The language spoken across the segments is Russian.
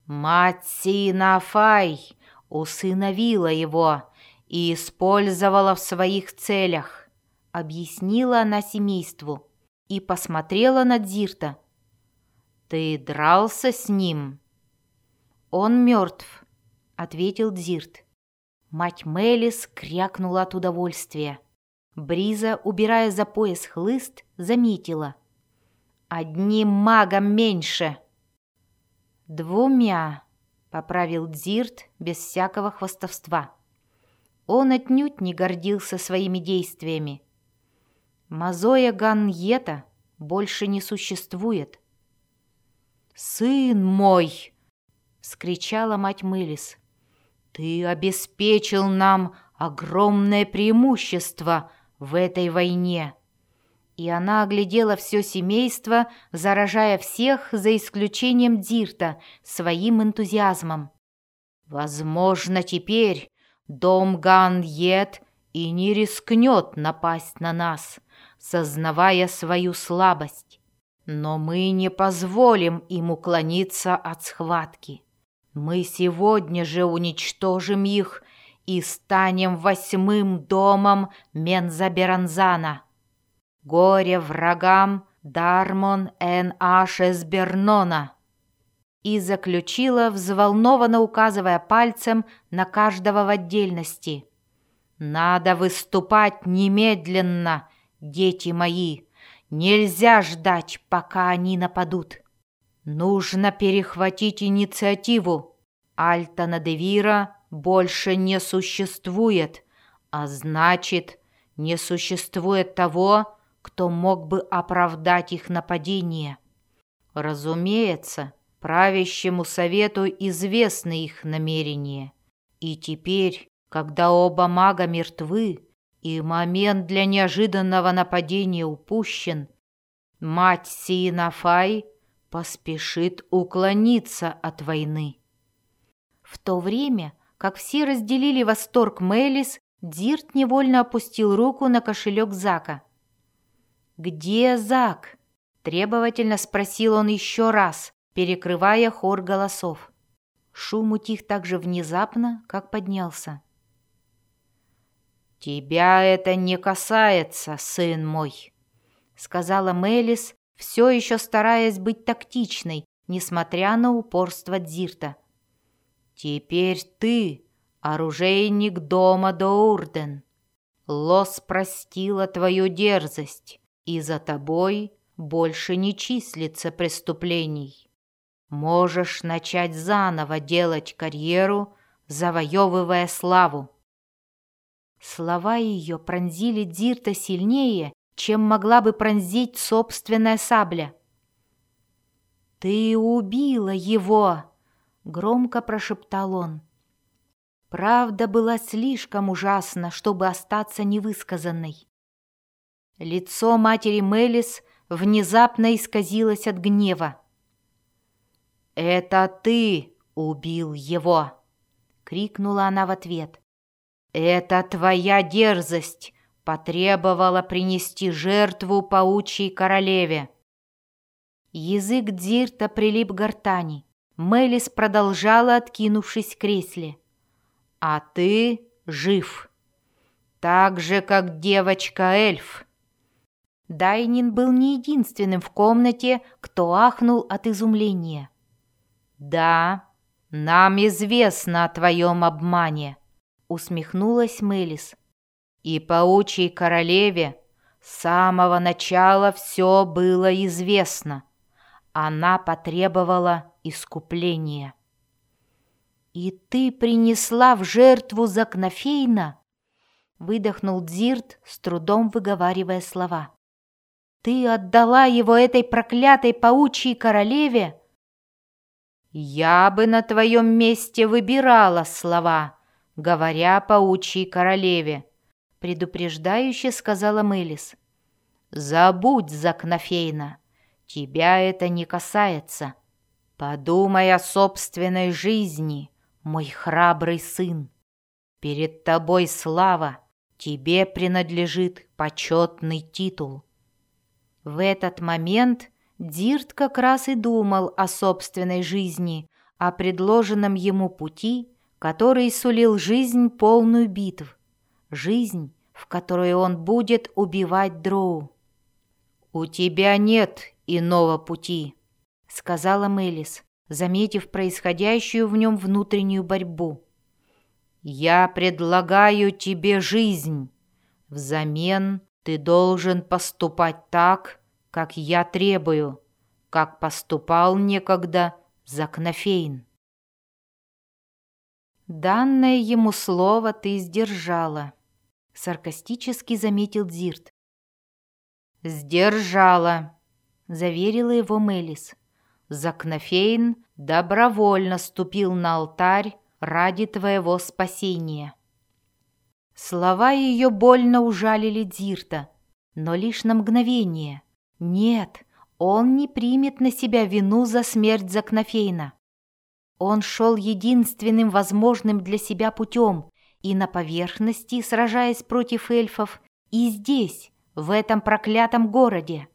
Мать Синафай усыновила его и использовала в своих целях, объяснила она семейству и посмотрела на Дзирта. «Ты дрался с ним?» «Он мертв», — ответил Дзирт. Мать Мелис крякнула от удовольствия. Бриза, убирая за пояс хлыст, заметила: «Одним магом меньше». «Двумя», — поправил Дзирт без всякого хвастовства. Он отнюдь не гордился своими действиями. Мазоя Ганьета больше не существует. «Сын мой!» — вскричала мать Мелис. «Ты обеспечил нам огромное преимущество в этой войне». И она оглядела все семейство, заражая всех, за исключением Дзирта, своим энтузиазмом. «Возможно, теперь дом Ганьет и не рискнет напасть на нас, сознавая свою слабость. Но мы не позволим им уклониться от схватки. Мы сегодня же уничтожим их и станем 8-м домом Мензаберанзана. Горе врагам Дармон эн Ашесбернона!» И заключила, взволнованно указывая пальцем на каждого в отдельности: «Надо выступать немедленно, дети мои! Нельзя ждать, пока они нападут. Нужно перехватить инициативу. Альтана-де-Вира больше не существует, а значит, не существует того, кто мог бы оправдать их нападение. Разумеется, правящему совету известны их намерения. И теперь, когда оба мага мертвы и момент для неожиданного нападения упущен, мать Синафай поспешит уклониться от войны». В то время, как все разделили восторг Мелис, Дзирт невольно опустил руку на кошелек Зака. «Где Зак?» — требовательно спросил он еще раз, перекрывая хор голосов. Шум утих так же внезапно, как поднялся. «Тебя это не касается, сын мой», — сказала Мелис, все еще стараясь быть тактичной, несмотря на упорство Дзирта. «Теперь ты оружейник дома Доурден. Лос простила твою дерзость, и за тобой больше не числится преступлений. Можешь начать заново делать карьеру, завоевывая славу». Слова ее пронзили Дзирта сильнее, чем могла бы пронзить собственная сабля. «Ты убила его!» — громко прошептал он. Правда была слишком ужасна, чтобы остаться невысказанной. Лицо матери Мелис внезапно исказилось от гнева. «Это ты убил его!» — крикнула она в ответ. «Это твоя дерзость потребовала принести жертву паучьей королеве». Язык Дзирта прилип к гортани. Мелис продолжала, откинувшись в кресле. «А ты жив, так же, как девочка-эльф». Дайнин был не единственным в комнате, кто ахнул от изумления. «Да, нам известно о твоем обмане», — усмехнулась Мелис. «И паучьей королеве с самого начала все было известно. Она потребовала искупления». «И ты принесла в жертву Закнофейна?» — выдохнул Дзирт, с трудом выговаривая слова. «Ты отдала его этой проклятой паучьей королеве?» «Я бы на твоем месте выбирала слова, говоря паучьей королеве», — предупреждающе сказала Мелис. «Забудь Закнофейна, тебя это не касается. Подумай о собственной жизни, мой храбрый сын. Перед тобой слава, тебе принадлежит почетный титул». В этот момент Дзирт как раз и думал о собственной жизни, о предложенном ему пути, который сулил жизнь, полную битв, жизнь, в которой он будет убивать дроу. «У тебя нет иного пути», — сказала Мелис, заметив происходящую в нем внутреннюю борьбу. «Я предлагаю тебе жизнь. Взамен ты должен поступать так, как я требую, как поступал некогда Закнофейн». «Данное ему слово ты сдержала», — саркастически заметил Дзирт. «Сдержала», — заверила его Мелис. «Закнофейн добровольно ступил на алтарь ради твоего спасения». Слова ее больно ужалили Дзирта, но лишь на мгновение. Нет, он не примет на себя вину за смерть Закнофейна. Он шел единственным возможным для себя путем, и на поверхности, сражаясь против эльфов, и здесь, в этом проклятом городе.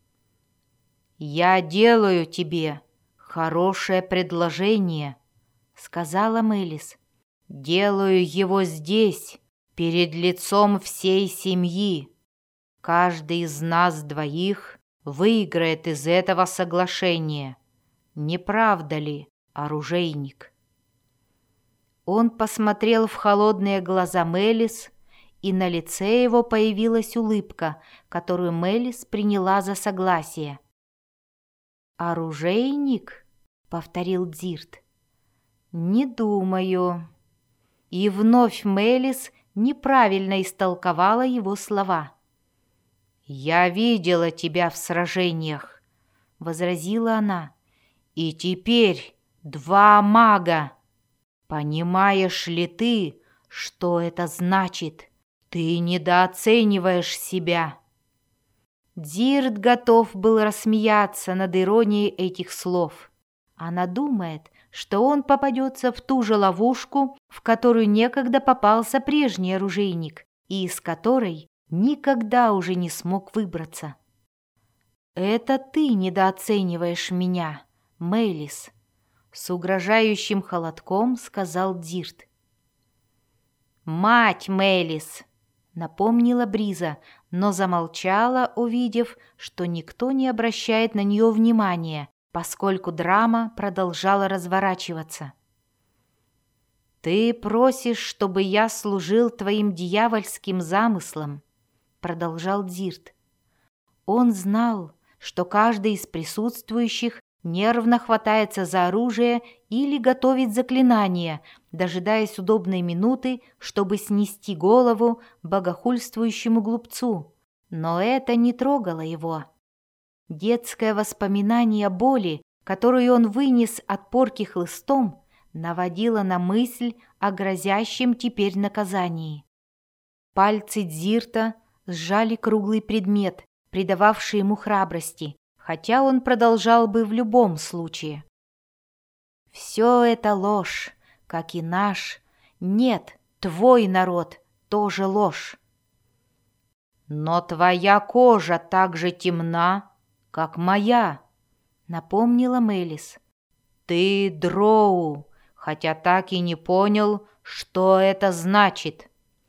«Я делаю тебе хорошее предложение», — сказала Мелис. «Делаю его здесь, перед лицом всей семьи. Каждый из нас двоих выиграет из этого соглашения. Не правда ли, оружейник?» Он посмотрел в холодные глаза Мелис, и на лице его появилась улыбка, которую Мелис приняла за согласие. «Оружейник?» — повторил Дзирт. «Не думаю». И вновь Мелис неправильно истолковала его слова. «Я видела тебя в сражениях», — возразила она. «И теперь 2 мага. Понимаешь ли ты, что это значит? Ты недооцениваешь себя». Дзирт готов был рассмеяться над иронией этих слов. Она думает, что он попадется в ту же ловушку, в которую некогда попался прежний оружейник, и из которой никогда уже не смог выбраться. «Это ты недооцениваешь меня, Мелис», — с угрожающим холодком сказал Дзирт. «Мать Мелис», — напомнила Бриза, но замолчала, увидев, что никто не обращает на нее внимания, поскольку драма продолжала разворачиваться. «Ты просишь, чтобы я служил твоим дьявольским замыслам», — продолжал Дзирт. Он знал, что каждый из присутствующих нервно хватается за оружие или готовит заклинание, дожидаясь удобной минуты, чтобы снести голову богохульствующему глупцу. Но это не трогало его. Детское воспоминание о боли, которую он вынес от порки хлыстом, наводило на мысль о грозящем теперь наказании. Пальцы Дзирта сжали круглый предмет, придававший ему храбрости, хотя он продолжал бы в любом случае. «Все это ложь, как и наш. Нет, твой народ тоже ложь». «Но твоя кожа так же темна, как моя», — напомнила Мелис. «Ты дроу, хотя так и не понял, что это значит».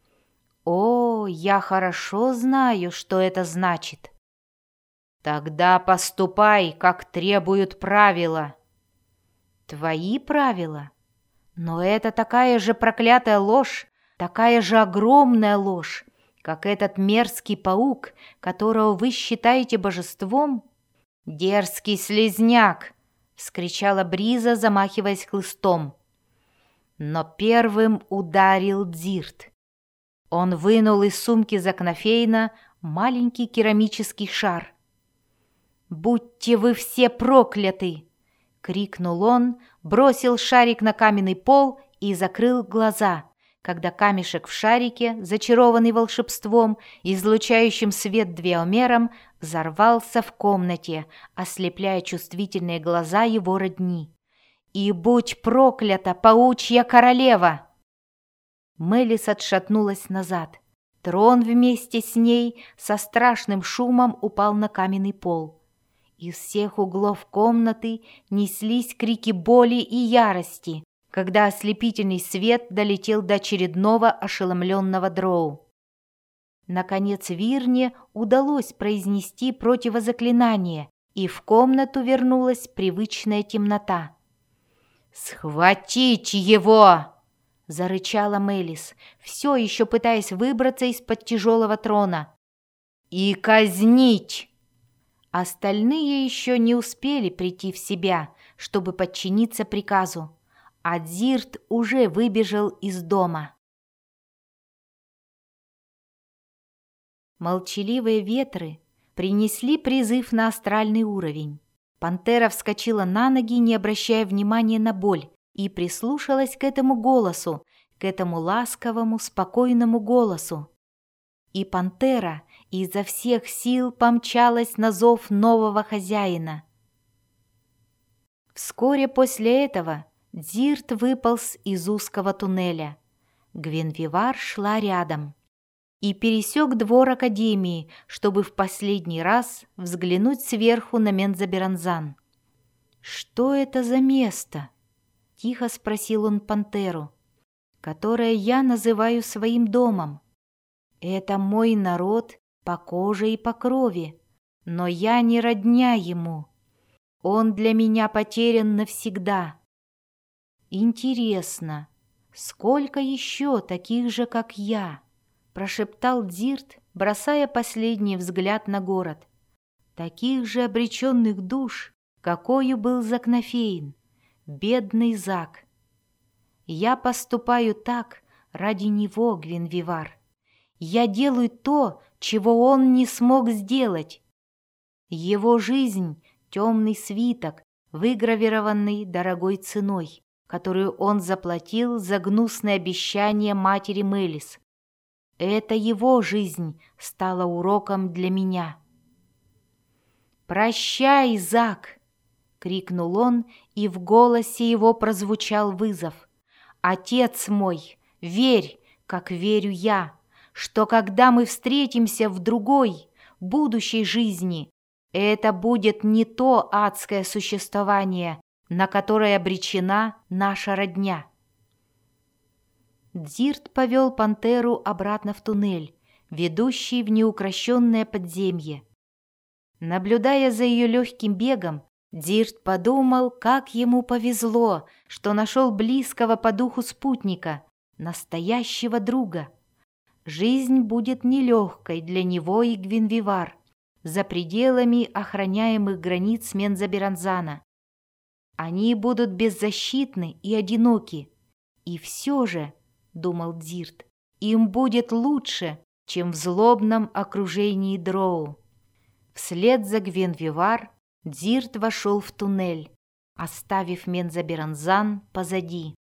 «О, я хорошо знаю, что это значит». «Тогда поступай, как требуют правила». «Твои правила? Но это такая же проклятая ложь, такая же огромная ложь, как этот мерзкий паук, которого вы считаете божеством». «Дерзкий слизняк!» — вскричала Бриза, замахиваясь хлыстом. Но первым ударил Дзирт. Он вынул из сумки Закнофейна маленький керамический шар. «Будьте вы все прокляты!» — крикнул он, бросил шарик на каменный пол и закрыл глаза, когда камешек в шарике, зачарованный волшебством, излучающим свет двеомером, взорвался в комнате, ослепляя чувствительные глаза его родни. «И будь проклята, паучья королева!» Мелис отшатнулась назад. Трон вместе с ней со страшным шумом упал на каменный пол. Из всех углов комнаты неслись крики боли и ярости, когда ослепительный свет долетел до очередного ошеломленного дроу. Наконец Вирне удалось произнести противозаклинание, и в комнату вернулась привычная темнота. «Схватить его!» — зарычала Мелис, все еще пытаясь выбраться из-под тяжелого трона. «И казнить!» Остальные еще не успели прийти в себя, чтобы подчиниться приказу, а Дзирт уже выбежал из дома. Молчаливые ветры принесли призыв на астральный уровень. Пантера вскочила на ноги, не обращая внимания на боль, и прислушалась к этому голосу, к этому ласковому, спокойному голосу. И пантера изо всех сил помчалась на зов нового хозяина. Вскоре после этого Дзирт выполз из узкого туннеля. Гвенвивар шла рядом и пересек двор Академии, чтобы в последний раз взглянуть сверху на Мензоберанзан. «Что это за место?» — тихо спросил он пантеру, «которое я называю своим домом. Это мой народ по коже и по крови, но я не родня ему. Он для меня потерян навсегда. Интересно, сколько еще таких же, как я?» — прошептал Дзирт, бросая последний взгляд на город. «Таких же обреченных душ, какою был Закнофейн, бедный Зак. Я поступаю так ради него, Гвенвивар. Я делаю то, чего он не смог сделать. Его жизнь — темный свиток, выгравированный дорогой ценой, которую он заплатил за гнусное обещание матери Мелис. Это его жизнь стала уроком для меня». «Прощай, Зак!» — крикнул он, и в голосе его прозвучал вызов. «Отец мой, верь, как верю я, что когда мы встретимся в другой, будущей жизни, это будет не то адское существование, на которое обречена наша родня». Дзирт повел пантеру обратно в туннель, ведущий в неукрощенное подземье. Наблюдая за ее легким бегом, Дзирт подумал, как ему повезло, что нашел близкого по духу спутника, настоящего друга. Жизнь будет нелегкой для него и Гвенвивар, за пределами охраняемых границ Мензоберанзана. Они будут беззащитны и одиноки, и все же, — думал Дзирт, — им будет лучше, чем в злобном окружении дроу. Вслед за Гвенвивар Дзирт вошел в туннель, оставив Мензоберанзан позади.